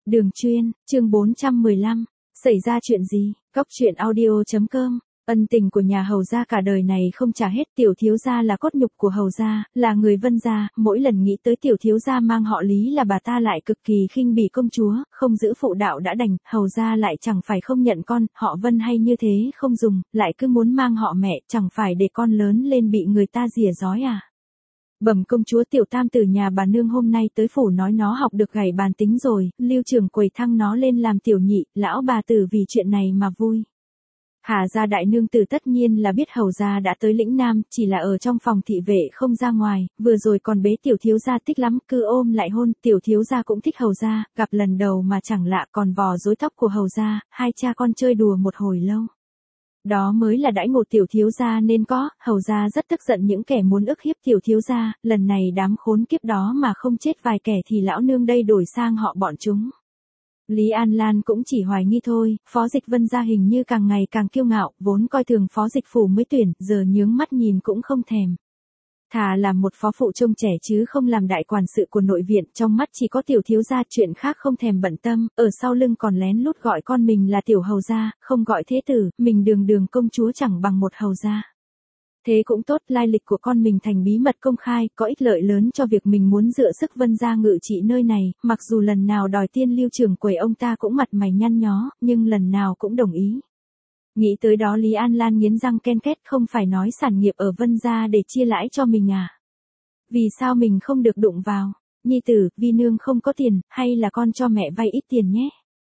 Đường Chuyên, chương 415. Xảy ra chuyện gì? Cóc truyện audio.com. Ân tình của nhà Hầu gia cả đời này không trả hết. Tiểu thiếu gia là cốt nhục của Hầu gia, là người Vân gia. Mỗi lần nghĩ tới tiểu thiếu gia mang họ Lý là bà ta lại cực kỳ khinh bỉ công chúa, không giữ phụ đạo đã đành, Hầu gia lại chẳng phải không nhận con, họ Vân hay như thế không dùng, lại cứ muốn mang họ mẹ, chẳng phải để con lớn lên bị người ta rỉa rói à? Bẩm công chúa, tiểu tam tử nhà bà nương hôm nay tới phủ nói nó học được gảy bàn tính rồi, Lưu trưởng quầy thăng nó lên làm tiểu nhị, lão bà tử vì chuyện này mà vui. Hà gia đại nương tử tất nhiên là biết Hầu gia đã tới lĩnh Nam, chỉ là ở trong phòng thị vệ không ra ngoài, vừa rồi còn bế tiểu thiếu gia thích lắm, cứ ôm lại hôn, tiểu thiếu gia cũng thích Hầu gia, gặp lần đầu mà chẳng lạ, còn vò rối tóc của Hầu gia, hai cha con chơi đùa một hồi lâu. Đó mới là đãi ngộ tiểu thiếu gia nên có. Hầu gia rất tức giận những kẻ muốn ức hiếp tiểu thiếu gia, lần này đám khốn kiếp đó mà không chết vài kẻ thì lão nương đây đổi sang họ bọn chúng. Lý An Lan cũng chỉ hoài nghi thôi, Phó Dịch Vân gia hình như càng ngày càng kiêu ngạo, vốn coi thường Phó Dịch phủ mới tuyển, giờ nhướng mắt nhìn cũng không thèm. Thà làm một phó phụ trông trẻ chứ không làm đại quản sự của nội viện, trong mắt chỉ có tiểu thiếu gia, chuyện khác không thèm bận tâm, ở sau lưng còn lén lút gọi con mình là tiểu hầu gia, không gọi thế tử, mình đường công chúa chẳng bằng một hầu gia. Thế cũng tốt, lai lịch của con mình thành bí mật công khai, có ích lợi lớn cho việc mình muốn dựa sức Vân gia ngự trị nơi này, mặc dù lần nào đòi tiên Lưu trưởng quầy ông ta cũng mặt mày nhăn nhó, nhưng lần nào cũng đồng ý. Nghĩ tới đó Lý An Lan nghiến răng ken két, không phải nói sản nghiệp ở Vân gia để chia lãi cho mình à? Vì sao mình không được đụng vào? Nhi tử, vi nương không có tiền, hay là con cho mẹ vay ít tiền nhé?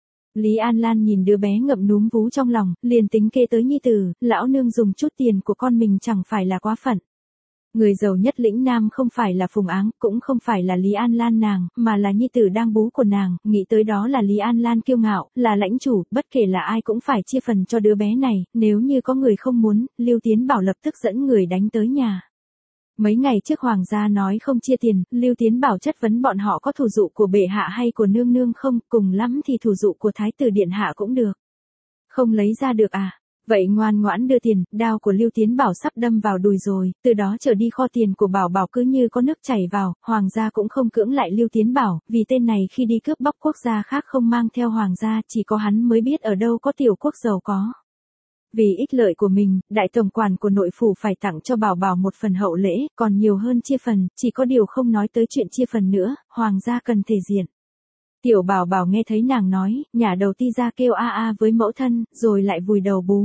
Lý An Lan nhìn đứa bé ngậm núm vú trong lòng, liền tính kê tới nhi tử, lão nương dùng chút tiền của con mình chẳng phải là quá phận. Người giàu nhất lĩnh Nam không phải là Phùng Áng, cũng không phải là Lý An Lan nàng, mà là nhi tử đang bú của nàng, nghĩ tới đó là Lý An Lan kiêu ngạo, là lãnh chủ, bất kể là ai cũng phải chia phần cho đứa bé này, nếu như có người không muốn, Lưu Tiến Bảo lập tức dẫn người đánh tới nhà. Mấy ngày trước hoàng gia nói không chia tiền, Lưu Tiến Bảo chất vấn bọn họ có thủ dụ của bệ hạ hay của nương nương không, cùng lắm thì thủ dụ của thái tử điện hạ cũng được. Không lấy ra được à? Vậy ngoan ngoãn đưa tiền, đao của Lưu Tiến Bảo sắp đâm vào đùi rồi, từ đó trở đi kho tiền của Bảo Bảo cứ như có nước chảy vào, hoàng gia cũng không cưỡng lại Lưu Tiến Bảo, vì tên này khi đi cướp bóc quốc gia khác không mang theo hoàng gia, chỉ có hắn mới biết ở đâu có tiểu quốc giàu có. Vì ích lợi của mình, đại tổng quản của nội phủ phải tặng cho Bảo Bảo một phần hậu lễ, còn nhiều hơn chia phần, chỉ có điều không nói tới chuyện chia phần nữa, hoàng gia cần thể diện. Tiểu Bảo Bảo nghe thấy nàng nói, nhả đầu ti ra kêu a a với mẫu thân, rồi lại vùi đầu bú.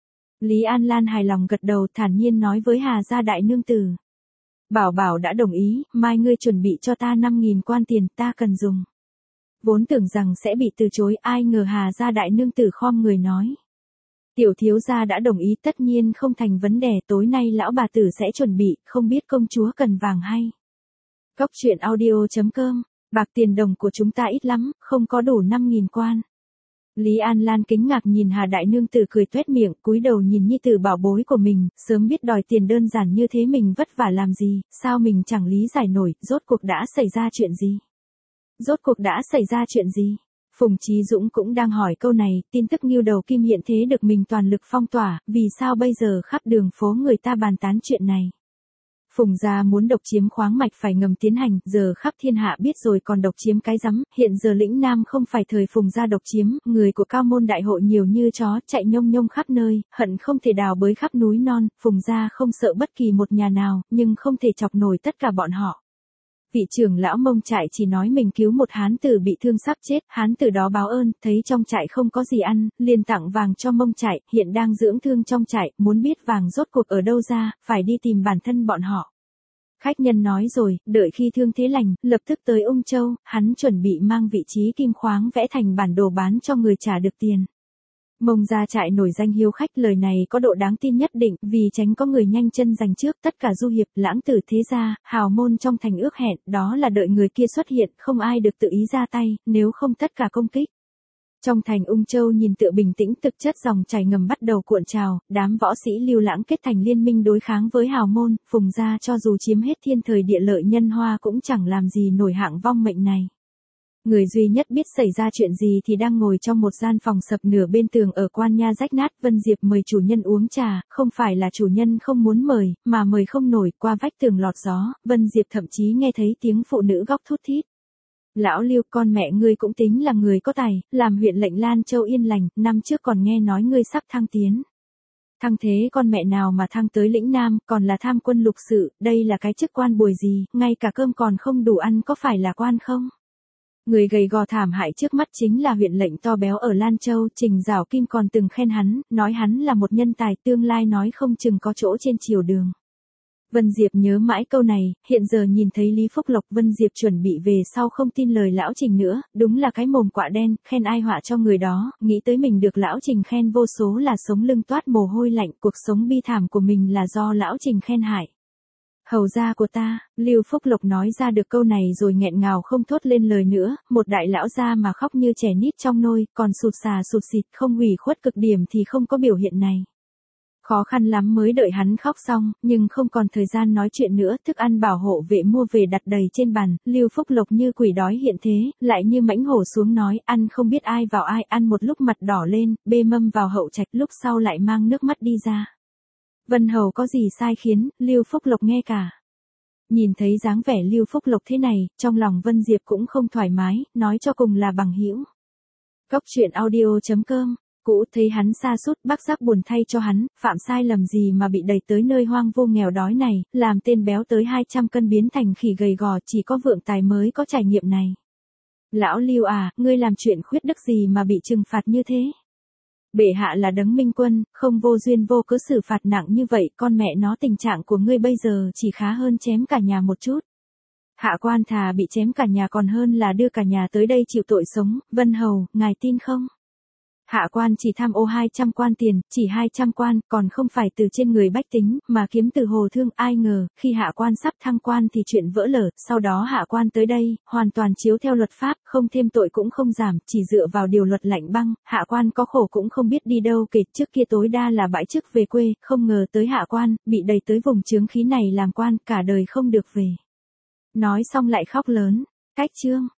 Lý An Lan hài lòng gật đầu, thản nhiên nói với Hà gia đại nương tử. Bảo Bảo đã đồng ý, mai ngươi chuẩn bị cho ta 5.000 quan tiền, ta cần dùng. Vốn tưởng rằng sẽ bị từ chối, ai ngờ Hà gia đại nương tử khom người nói. Tiểu thiếu gia đã đồng ý, tất nhiên không thành vấn đề, tối nay lão bà tử sẽ chuẩn bị, không biết công chúa cần vàng hay. Cóc truyện audio.com. Bạc tiền đồng của chúng ta ít lắm, không có đủ 5.000 quan. Lý An Lan kính ngạc nhìn Hà đại nương tử cười tuét miệng, cúi đầu nhìn nhi tử bảo bối của mình, sớm biết đòi tiền đơn giản như thế mình vất vả làm gì, sao mình chẳng lý giải nổi, rốt cuộc đã xảy ra chuyện gì? Rốt cuộc đã xảy ra chuyện gì? Phùng Chí Dũng cũng đang hỏi câu này, tin tức Ngưu Đầu Kim hiện thế được mình toàn lực phong tỏa, vì sao bây giờ khắp đường phố người ta bàn tán chuyện này? Phùng gia muốn độc chiếm khoáng mạch phải ngầm tiến hành, giờ khắp thiên hạ biết rồi còn độc chiếm cái rắm, hiện giờ lĩnh Nam không phải thời Phùng gia độc chiếm, người của cao môn đại hội nhiều như chó, chạy nhông nhông khắp nơi, hận không thể đào bới khắp núi non, Phùng gia không sợ bất kỳ một nhà nào, nhưng không thể chọc nổi tất cả bọn họ. Vị trưởng lão Mông trại chỉ nói mình cứu một hán tử bị thương sắp chết, hán tử đó báo ơn, thấy trong trại không có gì ăn, liền tặng vàng cho Mông trại, hiện đang dưỡng thương trong trại, muốn biết vàng rốt cuộc ở đâu ra, phải đi tìm bản thân bọn họ. Khách nhân nói rồi, đợi khi thương thế lành, lập tức tới Ung Châu, hắn chuẩn bị mang vị trí kim khoáng vẽ thành bản đồ bán cho người trả được tiền. Mông gia trại nổi danh hiếu khách, lời này có độ đáng tin nhất định, vì tránh có người nhanh chân giành trước, tất cả du hiệp, lãng tử thế gia, hào môn trong thành ước hẹn, đó là đợi người kia xuất hiện, không ai được tự ý ra tay, nếu không tất cả công kích. Trong thành Ung Châu nhìn tựa bình tĩnh, thực chất dòng chảy ngầm bắt đầu cuộn trào, đám võ sĩ Lưu Lãng kết thành liên minh đối kháng với hào môn, Phùng gia cho dù chiếm hết thiên thời địa lợi nhân hoa cũng chẳng làm gì nổi hạng vong mệnh này. Người duy nhất biết xảy ra chuyện gì thì đang ngồi trong một gian phòng sập nửa bên tường ở Quan Nha rách nát. Vân Diệp mời chủ nhân uống trà, không phải là chủ nhân không muốn mời, mà mời không nổi, qua vách tường lọt gió, Vân Diệp thậm chí nghe thấy tiếng phụ nữ góc thút thít. Lão Lưu, con mẹ ngươi cũng tính là người có tài, làm huyện lệnh Lan Châu yên lành, năm trước còn nghe nói ngươi sắp thăng tiến. Thăng thế con mẹ nào mà thăng tới lĩnh Nam, còn là tham quân lục sự, đây là cái chức quan bồi gì, ngay cả cơm còn không đủ ăn có phải là quan không? Người gầy gò thảm hại trước mắt chính là huyện lệnh to béo ở Lan Châu, Trình Giảo Kim còn từng khen hắn, nói hắn là một nhân tài tương lai nói không chừng có chỗ trên triều đường. Vân Diệp nhớ mãi câu này, hiện giờ nhìn thấy Lý Phúc Lộc Vân Diệp chuẩn bị về sau không tin lời lão Trình nữa, đúng là cái mồm quạ đen, khen ai họa cho người đó, nghĩ tới mình được lão Trình khen vô số là sống lưng toát mồ hôi lạnh, cuộc sống bi thảm của mình là do lão Trình khen hại. Hầu gia của ta, Lưu Phúc Lộc nói ra được câu này rồi nghẹn ngào không thốt lên lời nữa, một đại lão gia mà khóc như trẻ nít trong nôi, còn sụt sà sụt xịt không hủy khuất cực điểm thì không có biểu hiện này. Khó khăn lắm mới đợi hắn khóc xong, nhưng không còn thời gian nói chuyện nữa, thức ăn bảo hộ vệ mua về đặt đầy trên bàn, Lưu Phúc Lộc như quỷ đói hiện thế, lại như mãnh hổ xuống nói, ăn không biết ai vào ai, ăn một lúc mặt đỏ lên, bê mâm vào hậu trạch, lúc sau lại mang nước mắt đi ra. Vân Hầu có gì sai khiến, Lưu Phúc Lộc nghe cả. Nhìn thấy dáng vẻ Lưu Phúc Lộc thế này, trong lòng Vân Diệp cũng không thoải mái, nói cho cùng là bằng hữu. Cốc truyện audio.com. Cũ thấy hắn sa sút, bác giác buồn thay cho hắn, phạm sai lầm gì mà bị đẩy tới nơi hoang vô nghèo đói này, làm tên béo tới 200 cân biến thành khỉ gầy gò, chỉ có vượng tài mới có trải nghiệm này. Lão Lưu à, ngươi làm chuyện khuyết đức gì mà bị trừng phạt như thế? Bệ hạ là đấng minh quân, không vô duyên vô cớ xử phạt nặng như vậy, con mẹ nó tình trạng của ngươi bây giờ chỉ khá hơn chém cả nhà một chút. Hạ quan thà bị chém cả nhà còn hơn là đưa cả nhà tới đây chịu tội sống, Vân Hầu, ngài tin không? Hạ quan chỉ tham ô 200 quan tiền, chỉ 200 quan, còn không phải từ trên người bách tính, mà kiếm từ hồ thương, ai ngờ, khi hạ quan sắp thăng quan thì chuyện vỡ lở, sau đó hạ quan tới đây, hoàn toàn chiếu theo luật pháp, không thêm tội cũng không giảm, chỉ dựa vào điều luật lạnh băng, hạ quan có khổ cũng không biết đi đâu kể, trước kia tối đa là bãi chức về quê, không ngờ tới hạ quan, bị đẩy tới vùng chướng khí này làm quan, cả đời không được về. Nói xong lại khóc lớn, cách chương.